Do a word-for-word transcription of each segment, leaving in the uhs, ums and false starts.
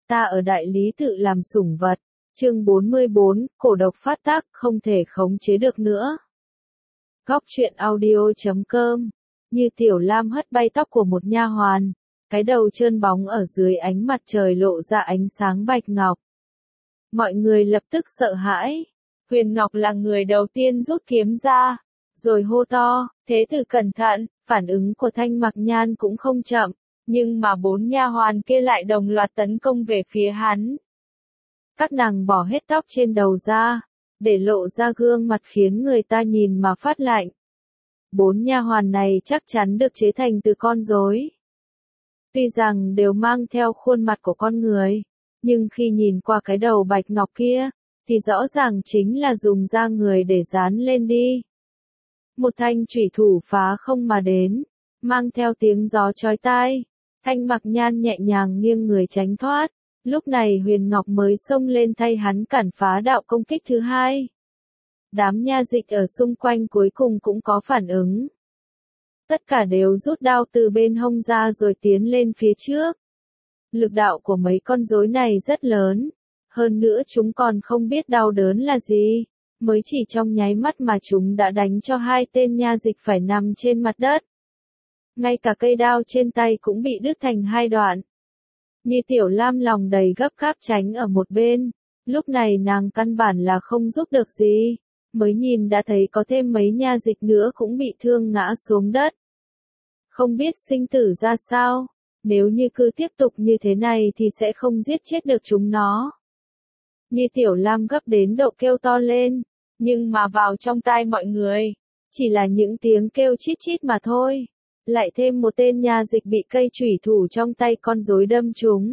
ta ở đại lý tự làm sủng vật. Chương bốn mươi bốn, cổ độc phát tác, không thể khống chế được nữa. Góc truyện audio chấm com. Như Tiểu Lam hất bay tóc của một nha hoàn, cái đầu trơn bóng ở dưới ánh mặt trời lộ ra ánh sáng bạch ngọc. Mọi người lập tức sợ hãi. Huyền Ngọc là người đầu tiên rút kiếm ra, rồi hô to, thế tử cẩn thận. Phản ứng của Thanh Mặc Nhan cũng không chậm, nhưng mà bốn nha hoàn kia lại đồng loạt tấn công về phía hắn. Các nàng bỏ hết tóc trên đầu ra, để lộ ra gương mặt khiến người ta nhìn mà phát lạnh. Bốn nha hoàn này chắc chắn được chế thành từ con rối. Tuy rằng đều mang theo khuôn mặt của con người, nhưng khi nhìn qua cái đầu bạch ngọc kia, thì rõ ràng chính là dùng da người để dán lên đi. Một thanh chủy thủ phá không mà đến, mang theo tiếng gió chói tai. Thanh Mặc Nhan nhẹ nhàng nghiêng người tránh thoát. Lúc này Huyền Ngọc mới xông lên thay hắn cản phá đạo công kích thứ hai. Đám nha dịch ở xung quanh cuối cùng cũng có phản ứng. Tất cả đều rút đao từ bên hông ra rồi tiến lên phía trước. Lực đạo của mấy con rối này rất lớn. Hơn nữa chúng còn không biết đau đớn là gì. Mới chỉ trong nháy mắt mà chúng đã đánh cho hai tên nha dịch phải nằm trên mặt đất. Ngay cả cây đao trên tay cũng bị đứt thành hai đoạn. Như Tiểu Lam lòng đầy gấp gáp tránh ở một bên. Lúc này nàng căn bản là không giúp được gì. Mới nhìn đã thấy có thêm mấy nha dịch nữa cũng bị thương ngã xuống đất. Không biết sinh tử ra sao. Nếu như cứ tiếp tục như thế này thì sẽ không giết chết được chúng nó. Như Tiểu Lam gấp đến độ kêu to lên. Nhưng mà vào trong tai mọi người, chỉ là những tiếng kêu chít chít mà thôi. Lại thêm một tên nha dịch bị cây chủy thủ trong tay con rối đâm trúng.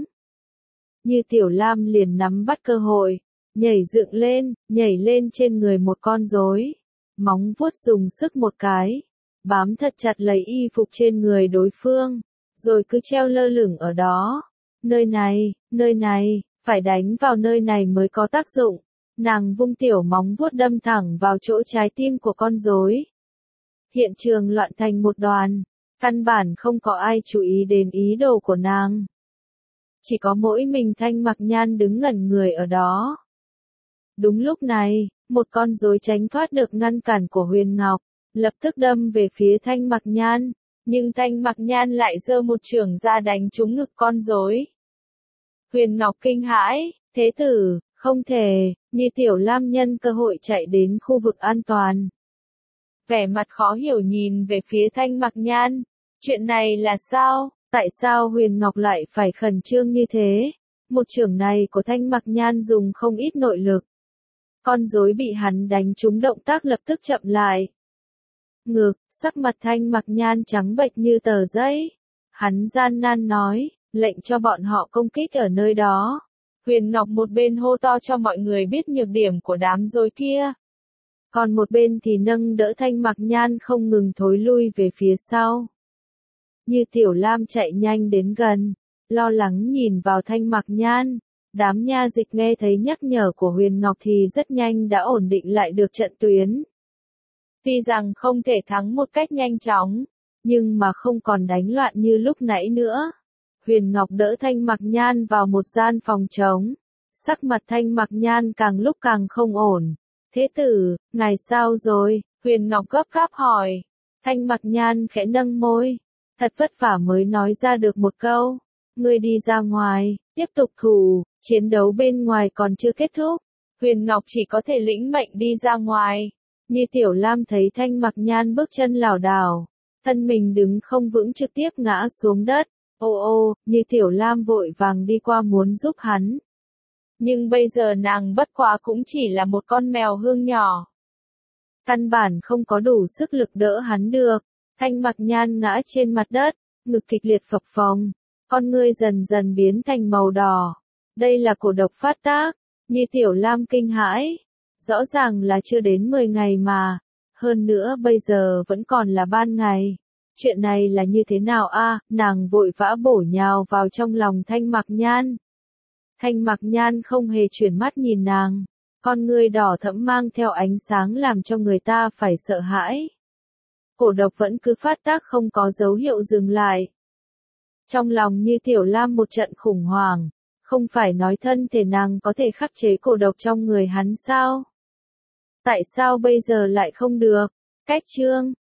Như Tiểu Lam liền nắm bắt cơ hội, nhảy dựng lên, nhảy lên trên người một con rối. Móng vuốt dùng sức một cái, bám thật chặt lấy y phục trên người đối phương, rồi cứ treo lơ lửng ở đó. Nơi này, nơi này, phải đánh vào nơi này mới có tác dụng. Nàng vung tiểu móng vuốt đâm thẳng vào chỗ trái tim của con rối. Hiện trường loạn thành một đoàn, căn bản không có ai chú ý đến ý đồ của nàng. Chỉ có mỗi mình Thanh Mặc Nhan đứng ngẩn người ở đó. Đúng lúc này, một con rối tránh thoát được ngăn cản của Huyền Ngọc, lập tức đâm về phía Thanh Mặc Nhan, nhưng Thanh Mặc Nhan lại giơ một chưởng ra đánh trúng ngực con rối. Huyền Ngọc kinh hãi, thế tử, không thể. Như Tiểu Lam nhân cơ hội chạy đến khu vực an toàn. Vẻ mặt khó hiểu nhìn về phía Thanh Mặc Nhan. Chuyện này là sao? Tại sao Huyền Ngọc lại phải khẩn trương như thế? Một chưởng này của Thanh Mặc Nhan dùng không ít nội lực. Con rối bị hắn đánh trúng động tác lập tức chậm lại. Ngược, sắc mặt Thanh Mặc Nhan trắng bệch như tờ giấy. Hắn gian nan nói, lệnh cho bọn họ công kích ở nơi đó. Huyền Ngọc một bên hô to cho mọi người biết nhược điểm của đám rối kia. Còn một bên thì nâng đỡ Thanh Mặc Nhan không ngừng thối lui về phía sau. Như Tiểu Lam chạy nhanh đến gần, lo lắng nhìn vào Thanh Mặc Nhan. Đám nha dịch nghe thấy nhắc nhở của Huyền Ngọc thì rất nhanh đã ổn định lại được trận tuyến. Tuy rằng không thể thắng một cách nhanh chóng, nhưng mà không còn đánh loạn như lúc nãy nữa. Huyền Ngọc đỡ Thanh Mặc Nhan vào một gian phòng trống. Sắc mặt Thanh Mặc Nhan càng lúc càng không ổn. Thế tử, ngài sao rồi? Huyền Ngọc gấp gáp hỏi. Thanh Mặc Nhan khẽ nâng môi. Thật vất vả mới nói ra được một câu. Ngươi đi ra ngoài, tiếp tục thủ, chiến đấu bên ngoài còn chưa kết thúc. Huyền Ngọc chỉ có thể lĩnh mệnh đi ra ngoài. Như Tiểu Lam thấy Thanh Mặc Nhan bước chân lảo đảo, thân mình đứng không vững trực tiếp ngã xuống đất. Ô ô, Như Tiểu Lam vội vàng đi qua muốn giúp hắn. Nhưng bây giờ nàng bất quá cũng chỉ là một con mèo hương nhỏ. Căn bản không có đủ sức lực đỡ hắn được. Thanh Mặc Nhan ngã trên mặt đất, ngực kịch liệt phập phồng, con ngươi dần dần biến thành màu đỏ. Đây là cổ độc phát tác. Như Tiểu Lam kinh hãi. Rõ ràng là chưa đến mười ngày mà. Hơn nữa bây giờ vẫn còn là ban ngày. Chuyện này là như thế nào a? À, nàng vội vã bổ nhào vào trong lòng Thanh Mặc Nhan. Thanh Mặc Nhan không hề chuyển mắt nhìn nàng. Con ngươi đỏ thẫm mang theo ánh sáng làm cho người ta phải sợ hãi. Cổ độc vẫn cứ phát tác không có dấu hiệu dừng lại. Trong lòng Như Tiểu Lam một trận khủng hoảng. Không phải nói thân thể nàng có thể khắc chế cổ độc trong người hắn sao? Tại sao bây giờ lại không được? Cách chương